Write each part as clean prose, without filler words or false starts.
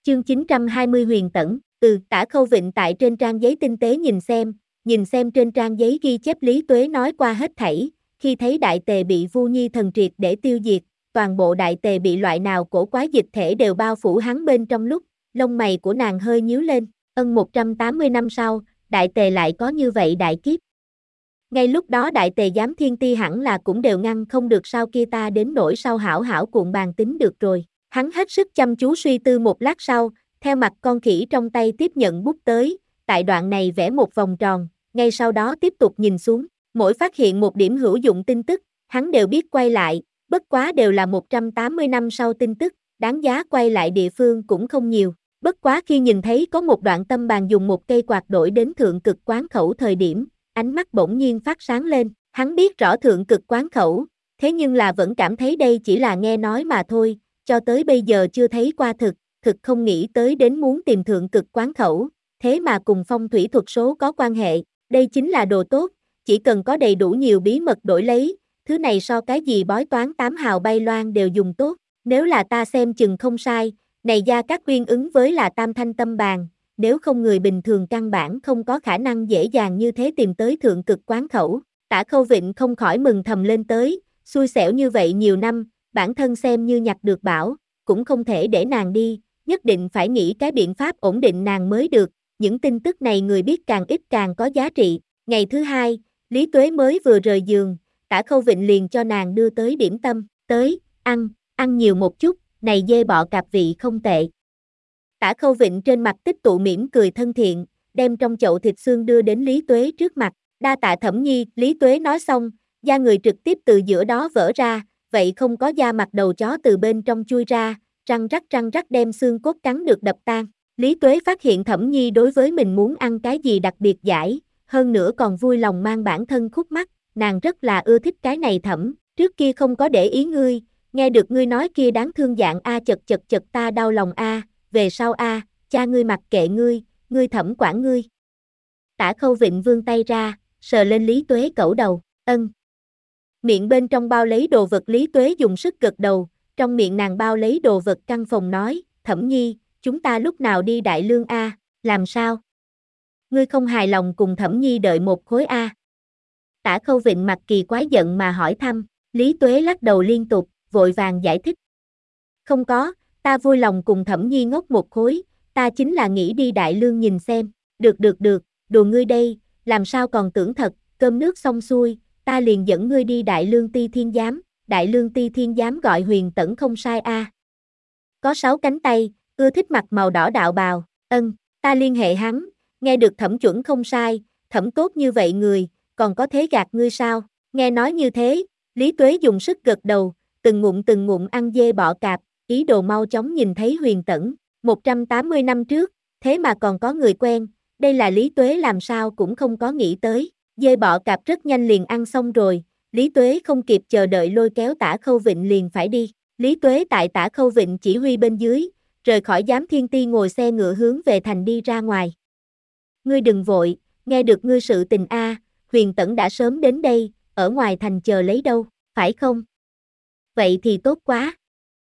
Chương 920 Huyền Tẩn. Tả Khâu Vịnh tại trên trang giấy tinh tế nhìn xem trên trang giấy ghi chép Lý Tuế nói qua hết thảy, khi thấy đại tề bị Vu Nhi thần triệt để tiêu diệt, toàn bộ đại tề bị loại nào cổ quái dịch thể đều bao phủ hắn bên trong lúc, lông mày của nàng hơi nhíu lên, 180 năm sau, đại tề lại có như vậy đại kiếp. Ngay lúc đó đại tề giám thiên ti hẳn là cũng đều ngăn không được sao kia ta đến nỗi sau hảo hảo cuộn bàn tính được rồi. Hắn hết sức chăm chú suy tư một lát sau, theo mặt con khỉ trong tay tiếp nhận bút tới, tại đoạn này vẽ một vòng tròn, ngay sau đó tiếp tục nhìn xuống, mỗi phát hiện một điểm hữu dụng tin tức, hắn đều biết quay lại, bất quá đều là 180 năm sau tin tức, đáng giá quay lại địa phương cũng không nhiều. Bất quá khi nhìn thấy có một đoạn tâm bàn dùng một cây quạt đổi đến thượng cực quán khẩu thời điểm, ánh mắt bỗng nhiên phát sáng lên, hắn biết rõ thượng cực quán khẩu, thế nhưng là vẫn cảm thấy đây chỉ là nghe nói mà thôi, cho tới bây giờ chưa thấy qua thực không nghĩ tới đến muốn tìm thượng cực quán khẩu, thế mà cùng phong thủy thuật số có quan hệ, đây chính là đồ tốt, chỉ cần có đầy đủ nhiều bí mật đổi lấy, thứ này so cái gì bói toán 8 hào bay loan đều dùng tốt, nếu là ta xem chừng không sai, này Gia Cát Uyên ứng với là tam thanh tâm bàn, nếu không người bình thường căn bản không có khả năng dễ dàng như thế tìm tới thượng cực quán khẩu. Tả Khâu Vịnh không khỏi mừng thầm lên tới, xui xẻo như vậy nhiều năm, bản thân xem như nhặt được bảo, cũng không thể để nàng đi, nhất định phải nghĩ cái biện pháp ổn định nàng mới được, những tin tức này người biết càng ít càng có giá trị. Ngày thứ hai, Lý Tuế mới vừa rời giường, Tả Khâu Vịnh liền cho nàng đưa tới điểm tâm, tới, ăn nhiều một chút, này dê bọ cạp vị không tệ. Tả Khâu Vịnh trên mặt tích tụ mỉm cười thân thiện, đem trong chậu thịt xương đưa đến Lý Tuế trước mặt, đa tạ Thẩm Nhi, Lý Tuế nói xong, da người trực tiếp từ giữa đó vỡ ra, vậy không có da mặt đầu chó từ bên trong chui ra, răng rắc đem xương cốt cắn được đập tan. Lý Tuế phát hiện Thẩm Nhi đối với mình muốn ăn cái gì đặc biệt giải, hơn nữa còn vui lòng mang bản thân khúc mắc, nàng rất là ưa thích cái này Thẩm, trước kia không có để ý ngươi, nghe được ngươi nói kia đáng thương dạng a chật ta đau lòng a, về sau a, cha ngươi mặc kệ ngươi Thẩm quản ngươi. Tả Khâu Vịnh vươn tay ra, sờ lên Lý Tuế cẩu đầu, miệng bên trong bao lấy đồ vật Lý Tuế dùng sức gật đầu, trong miệng nàng bao lấy đồ vật căn phòng nói, Thẩm Nhi, chúng ta lúc nào đi Đại Lương a, làm sao? Ngươi không hài lòng cùng Thẩm Nhi đợi một khối a? Tả Khâu Vịnh mặt kỳ quái giận mà hỏi thăm, Lý Tuế lắc đầu liên tục, vội vàng giải thích. Không có, ta vui lòng cùng Thẩm Nhi ngốc một khối, ta chính là nghĩ đi Đại Lương nhìn xem, được, đùa ngươi đây, làm sao còn tưởng thật, cơm nước xong xuôi, ta liền dẫn ngươi đi Đại Lương Ti Thiên Giám, Đại Lương Ti Thiên Giám gọi Huyền Tẩn không sai a. Có 6 cánh tay, ưa thích mặc màu đỏ đạo bào, ta liên hệ hắn, nghe được Thẩm chuẩn không sai, Thẩm tốt như vậy người, còn có thế gạt ngươi sao, nghe nói như thế, Lý Tuế dùng sức gật đầu, từng ngụm ăn dê bọ cạp, ý đồ mau chóng nhìn thấy Huyền Tẩn, 180 năm trước, thế mà còn có người quen, đây là Lý Tuế làm sao cũng không có nghĩ tới, dê bọ cạp rất nhanh liền ăn xong rồi, Lý Tuế không kịp chờ đợi lôi kéo Tả Khâu Vịnh liền phải đi, Lý Tuế tại Tả Khâu Vịnh chỉ huy bên dưới, rời khỏi giám thiên ti ngồi xe ngựa hướng về thành đi ra ngoài. Ngươi đừng vội, nghe được ngươi sự tình a, Huyền Tẩn đã sớm đến đây, ở ngoài thành chờ lấy đâu, phải không? Vậy thì tốt quá.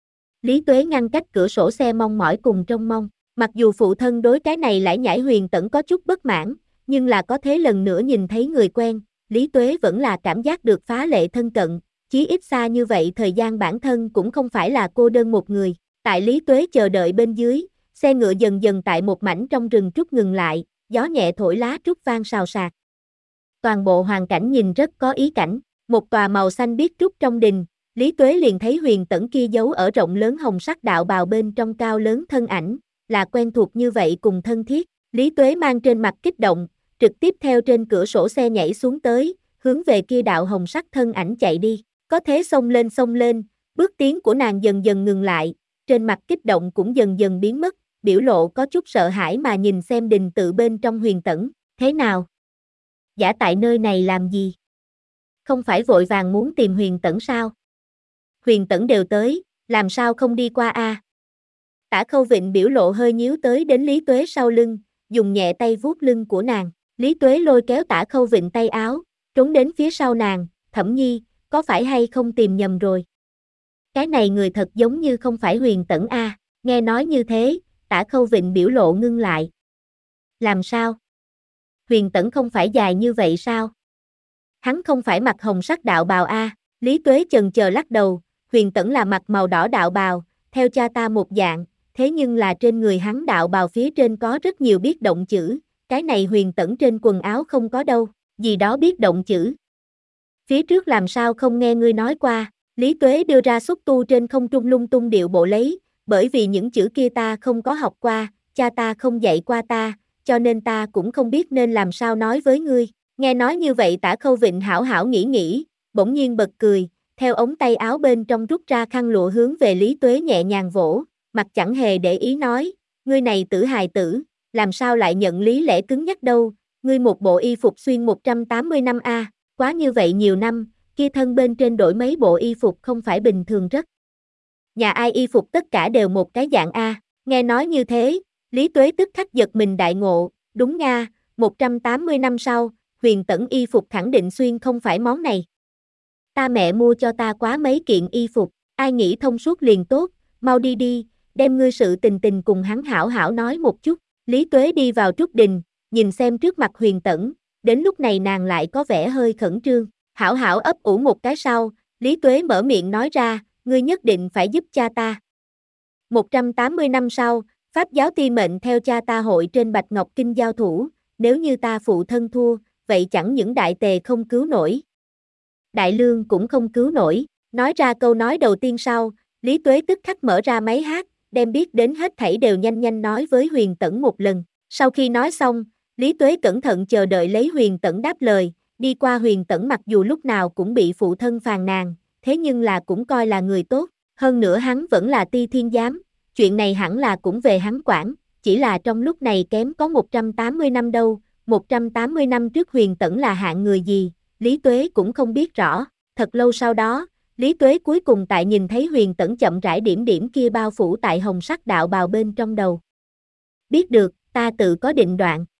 Lý Tuế ngăn cách cửa sổ xe mong mỏi cùng trông mong, mặc dù phụ thân đối cái này lải nhải Huyền Tẩn có chút bất mãn, nhưng là có thế lần nữa nhìn thấy người quen, Lý Tuế vẫn là cảm giác được phá lệ thân cận, chí ít xa như vậy thời gian bản thân cũng không phải là cô đơn một người. Tại Lý Tuế chờ đợi bên dưới, xe ngựa dần dần tại một mảnh trong rừng trúc ngừng lại, gió nhẹ thổi lá trúc vang xào xạc. Toàn bộ hoàn cảnh nhìn rất có ý cảnh, một tòa màu xanh biếc trúc trong đình, Lý Tuế liền thấy Huyền Tẩn kia giấu ở rộng lớn hồng sắc đạo bào bên trong cao lớn thân ảnh, là quen thuộc như vậy cùng thân thiết, Lý Tuế mang trên mặt kích động, trực tiếp theo trên cửa sổ xe nhảy xuống tới, hướng về kia đạo hồng sắc thân ảnh chạy đi, có thế xông lên, bước tiến của nàng dần dần ngừng lại, trên mặt kích động cũng dần dần biến mất, biểu lộ có chút sợ hãi mà nhìn xem đình tự bên trong Huyền Tẩn, thế nào? Giả tại nơi này làm gì? Không phải vội vàng muốn tìm Huyền Tẩn sao? Huyền Tẩn đều tới, làm sao không đi qua a? Tả Khâu Vịnh biểu lộ hơi nhíu tới đến Lý Tuế sau lưng, dùng nhẹ tay vuốt lưng của nàng, Lý Tuế lôi kéo Tả Khâu Vịnh tay áo, trốn đến phía sau nàng, Thẩm Nhi, có phải hay không tìm nhầm rồi? Cái này người thật giống như không phải Huyền Tẩn a. Nghe nói như thế, Tả Khâu Vịnh biểu lộ ngưng lại. Làm sao? Huyền Tẫn không phải dài như vậy sao? Hắn không phải mặc hồng sắc đạo bào a? Lý Tuế chần chờ lắc đầu, Huyền Tẫn là mặc màu đỏ đạo bào, theo cha ta một dạng, thế nhưng là trên người hắn đạo bào phía trên có rất nhiều biết động chữ, cái này Huyền Tẫn trên quần áo không có đâu, gì đó biết động chữ. Phía trước làm sao không nghe ngươi nói qua, Lý Tuế đưa ra xúc tu trên không trung lung tung điệu bộ lấy, bởi vì những chữ kia ta không có học qua, cha ta không dạy qua ta, cho nên ta cũng không biết nên làm sao nói với ngươi. Nghe nói như vậy Tả Khâu Vịnh hảo hảo nghĩ, bỗng nhiên bật cười, theo ống tay áo bên trong rút ra khăn lụa hướng về Lý Tuế nhẹ nhàng vỗ, mặt chẳng hề để ý nói, ngươi này tử hài tử, làm sao lại nhận lý lẽ cứng nhắc đâu, ngươi một bộ y phục xuyên 180 năm a, quá như vậy nhiều năm, kia thân bên trên đổi mấy bộ y phục không phải bình thường rất. Nhà ai y phục tất cả đều một cái dạng a, nghe nói như thế, Lý Tuế tức khắc giật mình đại ngộ, đúng nga, 180 năm sau, Huyền Tẫn y phục khẳng định xuyên không phải món này. Ta mẹ mua cho ta quá mấy kiện y phục, ai nghĩ thông suốt liền tốt, mau đi đi, đem ngươi sự tình cùng hắn hảo hảo nói một chút. Lý Tuế đi vào trúc đình, nhìn xem trước mặt Huyền Tẫn, đến lúc này nàng lại có vẻ hơi khẩn trương, hảo hảo ấp ủ một cái sau, Lý Tuế mở miệng nói ra, ngươi nhất định phải giúp cha ta. 180 năm sau, Pháp giáo ti mệnh theo cha ta hội trên Bạch Ngọc Kinh giao thủ, nếu như ta phụ thân thua, vậy chẳng những đại tề không cứu nổi. Đại lương cũng không cứu nổi, nói ra câu nói đầu tiên sau, Lý Tuế tức khắc mở ra máy hát, đem biết đến hết thảy đều nhanh nhanh nói với Huyền Tẫn một lần. Sau khi nói xong, Lý Tuế cẩn thận chờ đợi lấy Huyền Tẫn đáp lời, đi qua Huyền Tẫn mặc dù lúc nào cũng bị phụ thân phàn nàn, thế nhưng là cũng coi là người tốt, hơn nữa hắn vẫn là Ti Thiên Giám, chuyện này hẳn là cũng về hắn quản, chỉ là trong lúc này kém có 180 năm đâu, 180 năm trước Huyền Tẫn là hạng người gì, Lý Tuế cũng không biết rõ, thật lâu sau đó, Lý Tuế cuối cùng tại nhìn thấy Huyền Tẫn chậm rãi điểm điểm kia bao phủ tại hồng sắc đạo bào bên trong đầu. Biết được, ta tự có định đoạn,